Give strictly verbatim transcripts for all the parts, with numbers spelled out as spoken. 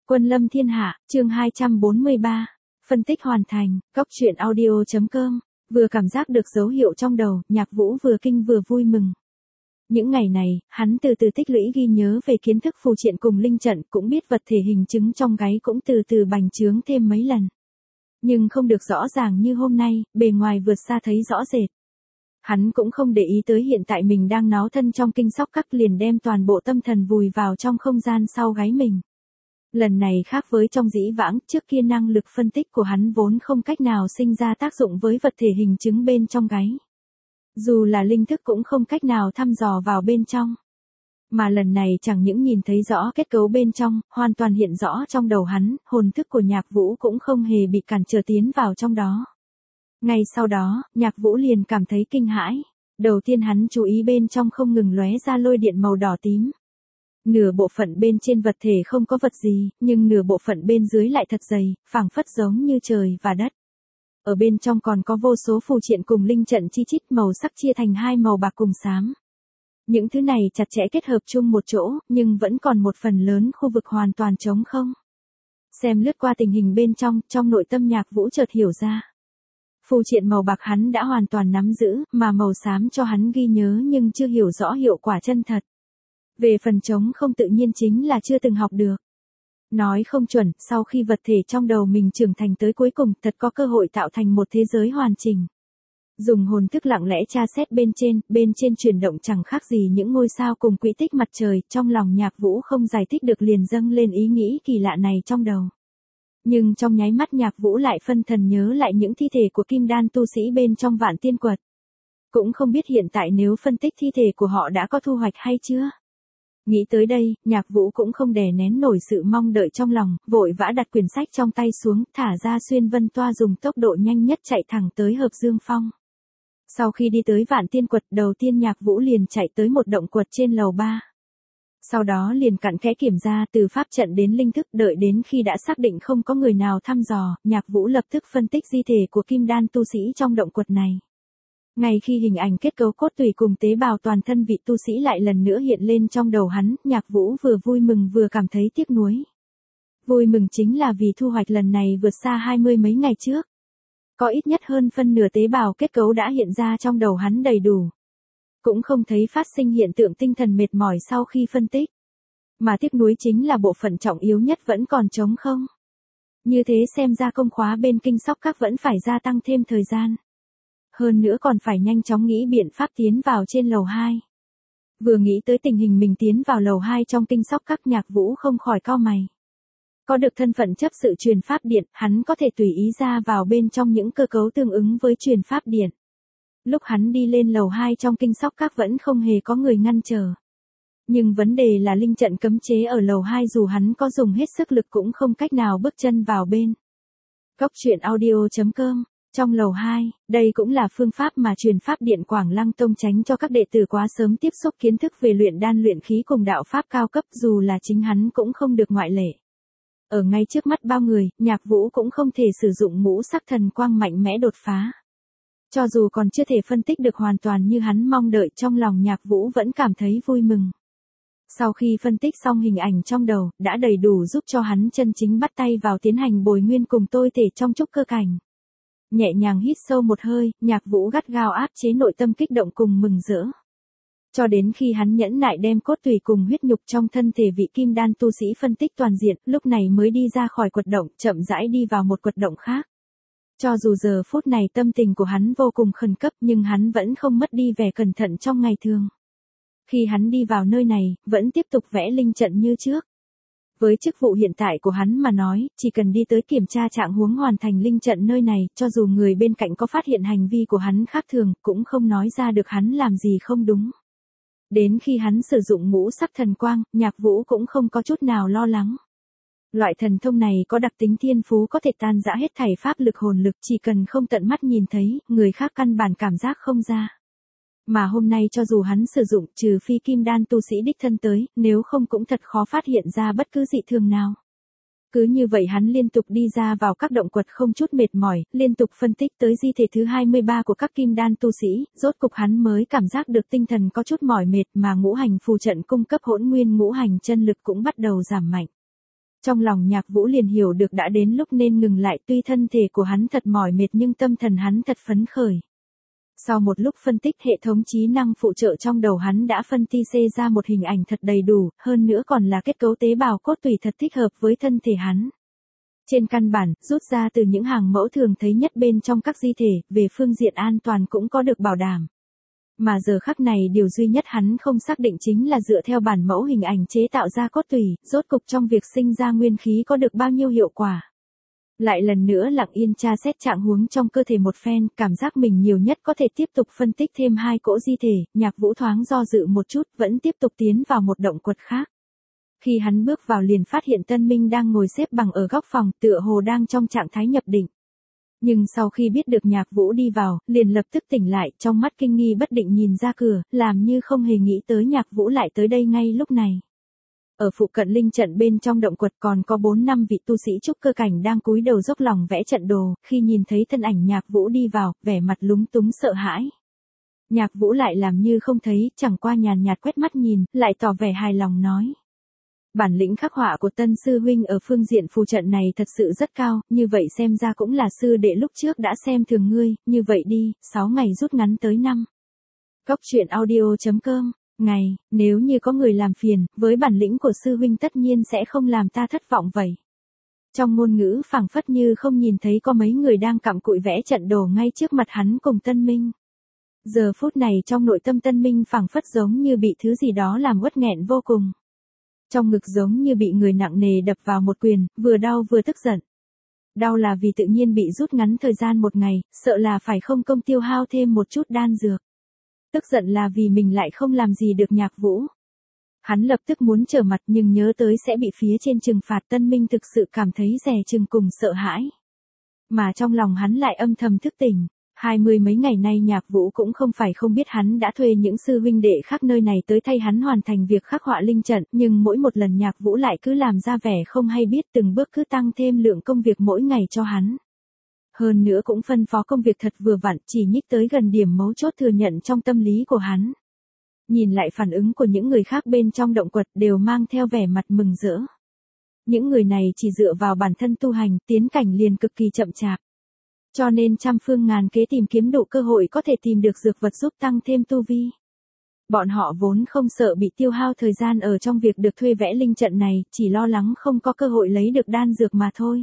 Quân lâm thiên hạ, chương hai trăm bốn mươi ba. Phân tích hoàn thành, Cóc truyện audio.com. Vừa cảm giác được dấu hiệu trong đầu, Nhạc Vũ vừa kinh vừa vui mừng. Những ngày này, hắn từ từ tích lũy ghi nhớ về kiến thức phù triện cùng linh trận, cũng biết vật thể hình chứng trong gáy cũng từ từ bành trướng thêm mấy lần. Nhưng không được rõ ràng như hôm nay, bề ngoài vượt xa thấy rõ rệt. Hắn cũng không để ý tới hiện tại mình đang náo thân trong kinh sóc cắc, liền đem toàn bộ tâm thần vùi vào trong không gian sau gáy mình. Lần này khác với trong dĩ vãng, trước kia năng lực phân tích của hắn vốn không cách nào sinh ra tác dụng với vật thể hình chứng bên trong gáy. Dù là linh thức cũng không cách nào thăm dò vào bên trong. Mà lần này chẳng những nhìn thấy rõ kết cấu bên trong, hoàn toàn hiện rõ trong đầu hắn, hồn thức của Nhạc Vũ cũng không hề bị cản trở tiến vào trong đó. Ngay sau đó, Nhạc Vũ liền cảm thấy kinh hãi. Đầu tiên hắn chú ý bên trong không ngừng lóe ra lôi điện màu đỏ tím. Nửa bộ phận bên trên vật thể không có vật gì, nhưng nửa bộ phận bên dưới lại thật dày, phảng phất giống như trời và đất. Ở bên trong còn có vô số phù triện cùng linh trận chi chít, màu sắc chia thành hai màu bạc cùng xám. Những thứ này chặt chẽ kết hợp chung một chỗ, nhưng vẫn còn một phần lớn khu vực hoàn toàn trống không. Xem lướt qua tình hình bên trong, trong nội tâm Nhạc Vũ chợt hiểu ra. Phù triện màu bạc hắn đã hoàn toàn nắm giữ, mà màu xám cho hắn ghi nhớ nhưng chưa hiểu rõ hiệu quả chân thật. Về phần trống không tự nhiên chính là chưa từng học được. Nói không chuẩn, sau khi vật thể trong đầu mình trưởng thành tới cuối cùng, thật có cơ hội tạo thành một thế giới hoàn chỉnh. Dùng hồn thức lặng lẽ tra xét bên trên, bên trên chuyển động chẳng khác gì những ngôi sao cùng quỹ tích mặt trời, trong lòng Nhạc Vũ không giải thích được liền dâng lên ý nghĩ kỳ lạ này trong đầu. Nhưng trong nháy mắt Nhạc Vũ lại phân thần nhớ lại những thi thể của kim đan tu sĩ bên trong Vạn Tiên Quật. Cũng không biết hiện tại nếu phân tích thi thể của họ đã có thu hoạch hay chưa. Nghĩ tới đây, Nhạc Vũ cũng không đè nén nổi sự mong đợi trong lòng, vội vã đặt quyển sách trong tay xuống, thả ra xuyên vân toa dùng tốc độ nhanh nhất chạy thẳng tới Hợp Dương Phong. Sau khi đi tới Vạn Tiên Quật, đầu tiên Nhạc Vũ liền chạy tới một động quật trên lầu ba. Sau đó liền cặn kẽ kiểm tra từ pháp trận đến linh thức, đợi đến khi đã xác định không có người nào thăm dò, Nhạc Vũ lập tức phân tích di thể của kim đan tu sĩ trong động quật này. Ngay khi hình ảnh kết cấu cốt tủy cùng tế bào toàn thân vị tu sĩ lại lần nữa hiện lên trong đầu hắn, Nhạc Vũ vừa vui mừng vừa cảm thấy tiếc nuối. Vui mừng chính là vì thu hoạch lần này vượt xa hai mươi mấy ngày trước. Có ít nhất hơn phân nửa tế bào kết cấu đã hiện ra trong đầu hắn đầy đủ. Cũng không thấy phát sinh hiện tượng tinh thần mệt mỏi sau khi phân tích. Mà tiếc nuối chính là bộ phận trọng yếu nhất vẫn còn trống không. Như thế xem ra công khóa bên kinh sóc các vẫn phải gia tăng thêm thời gian. Hơn nữa còn phải nhanh chóng nghĩ biện pháp tiến vào trên lầu hai. Vừa nghĩ tới tình hình mình tiến vào lầu hai trong kinh sóc các, Nhạc Vũ không khỏi cau mày. Có được thân phận chấp sự truyền pháp điện, hắn có thể tùy ý ra vào bên trong những cơ cấu tương ứng với truyền pháp điện. Lúc hắn đi lên lầu hai trong kinh sóc các vẫn không hề có người ngăn trở. Nhưng vấn đề là linh trận cấm chế ở lầu hai dù hắn có dùng hết sức lực cũng không cách nào bước chân vào bên. Cóc truyện audio.com. Trong lầu hai, đây cũng là phương pháp mà truyền pháp điện Quảng Lăng Tông tránh cho các đệ tử quá sớm tiếp xúc kiến thức về luyện đan luyện khí cùng đạo pháp cao cấp, dù là chính hắn cũng không được ngoại lệ. Ở ngay trước mắt bao người, Nhạc Vũ cũng không thể sử dụng ngũ sắc thần quang mạnh mẽ đột phá. Cho dù còn chưa thể phân tích được hoàn toàn như hắn mong đợi, trong lòng Nhạc Vũ vẫn cảm thấy vui mừng. Sau khi phân tích xong hình ảnh trong đầu, đã đầy đủ giúp cho hắn chân chính bắt tay vào tiến hành bồi nguyên cùng tôi thể trong trúc cơ cảnh. Nhẹ nhàng hít sâu một hơi, Nhạc Vũ gắt gao áp chế nội tâm kích động cùng mừng rỡ. Cho đến khi hắn nhẫn nại đem cốt tủy cùng huyết nhục trong thân thể vị kim đan tu sĩ phân tích toàn diện, lúc này mới đi ra khỏi quật động, chậm rãi đi vào một quật động khác. Cho dù giờ phút này tâm tình của hắn vô cùng khẩn cấp, nhưng hắn vẫn không mất đi vẻ cẩn thận trong ngày thường. Khi hắn đi vào nơi này, vẫn tiếp tục vẽ linh trận như trước. Với chức vụ hiện tại của hắn mà nói, chỉ cần đi tới kiểm tra trạng huống hoàn thành linh trận nơi này, cho dù người bên cạnh có phát hiện hành vi của hắn khác thường, cũng không nói ra được hắn làm gì không đúng. Đến khi hắn sử dụng ngũ sắc thần quang, Nhạc Vũ cũng không có chút nào lo lắng. Loại thần thông này có đặc tính thiên phú có thể tan rã hết thảy pháp lực hồn lực, chỉ cần không tận mắt nhìn thấy, người khác căn bản cảm giác không ra. Mà hôm nay cho dù hắn sử dụng, trừ phi kim đan tu sĩ đích thân tới, nếu không cũng thật khó phát hiện ra bất cứ dị thường nào. Cứ như vậy hắn liên tục đi ra vào các động quật không chút mệt mỏi, liên tục phân tích tới di thể thứ hai mươi ba của các kim đan tu sĩ, rốt cục hắn mới cảm giác được tinh thần có chút mỏi mệt, mà ngũ hành phù trận cung cấp hỗn nguyên ngũ hành chân lực cũng bắt đầu giảm mạnh. Trong lòng Nhạc Vũ liền hiểu được đã đến lúc nên ngừng lại, tuy thân thể của hắn thật mỏi mệt nhưng tâm thần hắn thật phấn khởi. Sau một lúc phân tích, hệ thống trí năng phụ trợ trong đầu hắn đã phân tích ra một hình ảnh thật đầy đủ, hơn nữa còn là kết cấu tế bào cốt tủy thật thích hợp với thân thể hắn. Trên căn bản, rút ra từ những hàng mẫu thường thấy nhất bên trong các di thể, về phương diện an toàn cũng có được bảo đảm. Mà giờ khắc này điều duy nhất hắn không xác định chính là dựa theo bản mẫu hình ảnh chế tạo ra cốt tủy, rốt cục trong việc sinh ra nguyên khí có được bao nhiêu hiệu quả. Lại lần nữa lặng yên tra xét trạng huống trong cơ thể một phen, cảm giác mình nhiều nhất có thể tiếp tục phân tích thêm hai cỗ di thể, Nhạc Vũ thoáng do dự một chút, vẫn tiếp tục tiến vào một động quật khác. Khi hắn bước vào liền phát hiện Tân Minh đang ngồi xếp bằng ở góc phòng, tựa hồ đang trong trạng thái nhập định. Nhưng sau khi biết được Nhạc Vũ đi vào, liền lập tức tỉnh lại, trong mắt kinh nghi bất định nhìn ra cửa, làm như không hề nghĩ tới Nhạc Vũ lại tới đây ngay lúc này. Ở phụ cận linh trận bên trong động quật còn có bốn năm vị tu sĩ trúc cơ cảnh đang cúi đầu dốc lòng vẽ trận đồ, khi nhìn thấy thân ảnh Nhạc Vũ đi vào, vẻ mặt lúng túng sợ hãi. Nhạc Vũ lại làm như không thấy, chẳng qua nhàn nhạt quét mắt nhìn, lại tỏ vẻ hài lòng nói. Bản lĩnh khắc họa của Tân sư huynh ở phương diện phù trận này thật sự rất cao, như vậy xem ra cũng là sư đệ lúc trước đã xem thường ngươi, như vậy đi, sáu ngày rút ngắn tới năm. Cốc truyện audio chấm com, ngày, nếu như có người làm phiền, với bản lĩnh của sư huynh tất nhiên sẽ không làm ta thất vọng vậy. Trong ngôn ngữ phảng phất như không nhìn thấy có mấy người đang cặm cụi vẽ trận đồ ngay trước mặt hắn cùng Tân Minh. Giờ phút này trong nội tâm Tân Minh phảng phất giống như bị thứ gì đó làm uất nghẹn vô cùng. Trong ngực giống như bị người nặng nề đập vào một quyền, vừa đau vừa tức giận. Đau là vì tự nhiên bị rút ngắn thời gian một ngày, sợ là phải không công tiêu hao thêm một chút đan dược. Tức giận là vì mình lại không làm gì được Nhạc Vũ. Hắn lập tức muốn trở mặt nhưng nhớ tới sẽ bị phía trên trừng phạt, Tân Minh thực sự cảm thấy dè chừng cùng sợ hãi. Mà trong lòng hắn lại âm thầm thức tỉnh. Hai mươi mấy ngày nay Nhạc Vũ cũng không phải không biết hắn đã thuê những sư huynh đệ khác nơi này tới thay hắn hoàn thành việc khắc họa linh trận, nhưng mỗi một lần Nhạc Vũ lại cứ làm ra vẻ không hay biết, từng bước cứ tăng thêm lượng công việc mỗi ngày cho hắn. Hơn nữa cũng phân phó công việc thật vừa vặn, chỉ nhích tới gần điểm mấu chốt thừa nhận trong tâm lý của hắn. Nhìn lại phản ứng của những người khác bên trong động quật đều mang theo vẻ mặt mừng rỡ. Những người này chỉ dựa vào bản thân tu hành, tiến cảnh liền cực kỳ chậm chạp. Cho nên trăm phương ngàn kế tìm kiếm đủ cơ hội có thể tìm được dược vật giúp tăng thêm tu vi. Bọn họ vốn không sợ bị tiêu hao thời gian ở trong việc được thuê vẽ linh trận này, chỉ lo lắng không có cơ hội lấy được đan dược mà thôi.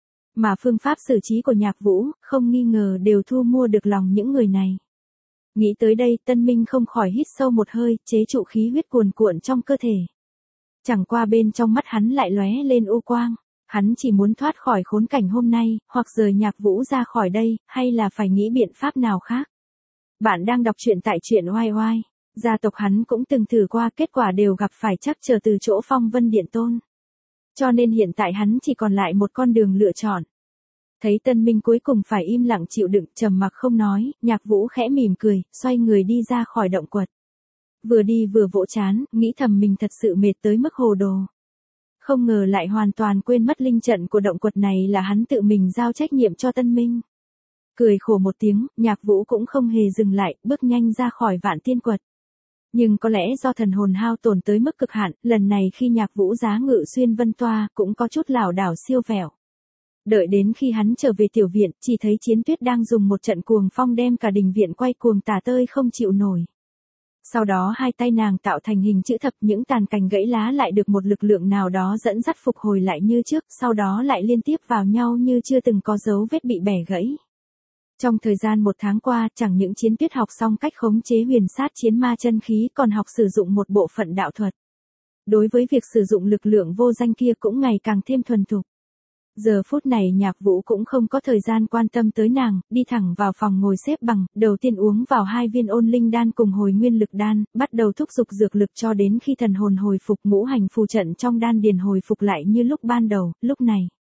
Mà phương pháp xử trí của Nhạc Vũ, không nghi ngờ đều thu mua được lòng những người này. Nghĩ tới đây, Tân Minh không khỏi hít sâu một hơi, chế trụ khí huyết cuồn cuộn trong cơ thể. Chẳng qua bên trong mắt hắn lại lóe lên u quang. Hắn chỉ muốn thoát khỏi khốn cảnh hôm nay, hoặc rời Nhạc Vũ ra khỏi đây, hay là phải nghĩ biện pháp nào khác. Bạn đang đọc truyện tại truyện oai oai. Gia tộc hắn cũng từng thử qua, kết quả đều gặp phải trắc trở từ chỗ Phong Vân Điện Tôn. Cho nên hiện tại hắn chỉ còn lại một con đường lựa chọn. Thấy Tân Minh cuối cùng phải im lặng chịu đựng, trầm mặc không nói, Nhạc Vũ khẽ mỉm cười, xoay người đi ra khỏi động quật. Vừa đi vừa vỗ trán, nghĩ thầm mình thật sự mệt tới mức hồ đồ. Không ngờ lại hoàn toàn quên mất linh trận của động quật này là hắn tự mình giao trách nhiệm cho Tân Minh. Cười khổ một tiếng, Nhạc Vũ cũng không hề dừng lại, bước nhanh ra khỏi Vạn Tiên Quật. Nhưng có lẽ do thần hồn hao tổn tới mức cực hạn, lần này khi Nhạc Vũ giá ngự xuyên vân toa, cũng có chút lảo đảo siêu vẹo. Đợi đến khi hắn trở về tiểu viện, chỉ thấy Chiến Tuyết đang dùng một trận cuồng phong đem cả đình viện quay cuồng tả tơi không chịu nổi. Sau đó hai tay nàng tạo thành hình chữ thập, những tàn cành gãy lá lại được một lực lượng nào đó dẫn dắt phục hồi lại như trước, sau đó lại liên tiếp vào nhau như chưa từng có dấu vết bị bẻ gãy. Trong thời gian một tháng qua, chẳng những Chiến Tuyết học xong cách khống chế huyền sát chiến ma chân khí, còn học sử dụng một bộ phận đạo thuật. Đối với việc sử dụng lực lượng vô danh kia cũng ngày càng thêm thuần thục. Giờ phút này Nhạc Vũ cũng không có thời gian quan tâm tới nàng, đi thẳng vào phòng ngồi xếp bằng, đầu tiên uống vào hai viên ôn linh đan cùng hồi nguyên lực đan, bắt đầu thúc giục dược lực cho đến khi thần hồn hồi phục, ngũ hành phù trận trong đan điền hồi phục lại như lúc ban đầu. Lúc này,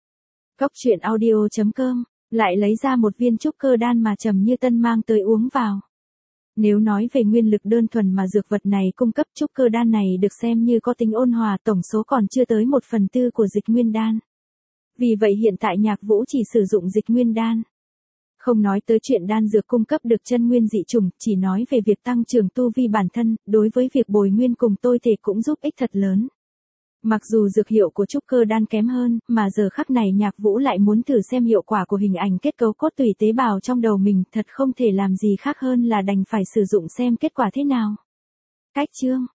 Cốc truyện audio chấm com lại lấy ra một viên trúc cơ đan mà Trầm Như Tân mang tới uống vào. Nếu nói về nguyên lực đơn thuần mà dược vật này cung cấp, trúc cơ đan này được xem như có tính ôn hòa, tổng số còn chưa tới một phần tư của dịch nguyên đan. Vì vậy hiện tại Nhạc Vũ chỉ sử dụng dịch nguyên đan. Không nói tới chuyện đan dược cung cấp được chân nguyên dị chủng, chỉ nói về việc tăng trưởng tu vi bản thân, đối với việc bồi nguyên cùng tôi thể cũng giúp ích thật lớn. Mặc dù dược hiệu của trúc cơ đan kém hơn, mà giờ khắc này Nhạc Vũ lại muốn thử xem hiệu quả của hình ảnh kết cấu cốt tủy tế bào trong đầu mình, thật không thể làm gì khác hơn là đành phải sử dụng xem kết quả thế nào. Cách chương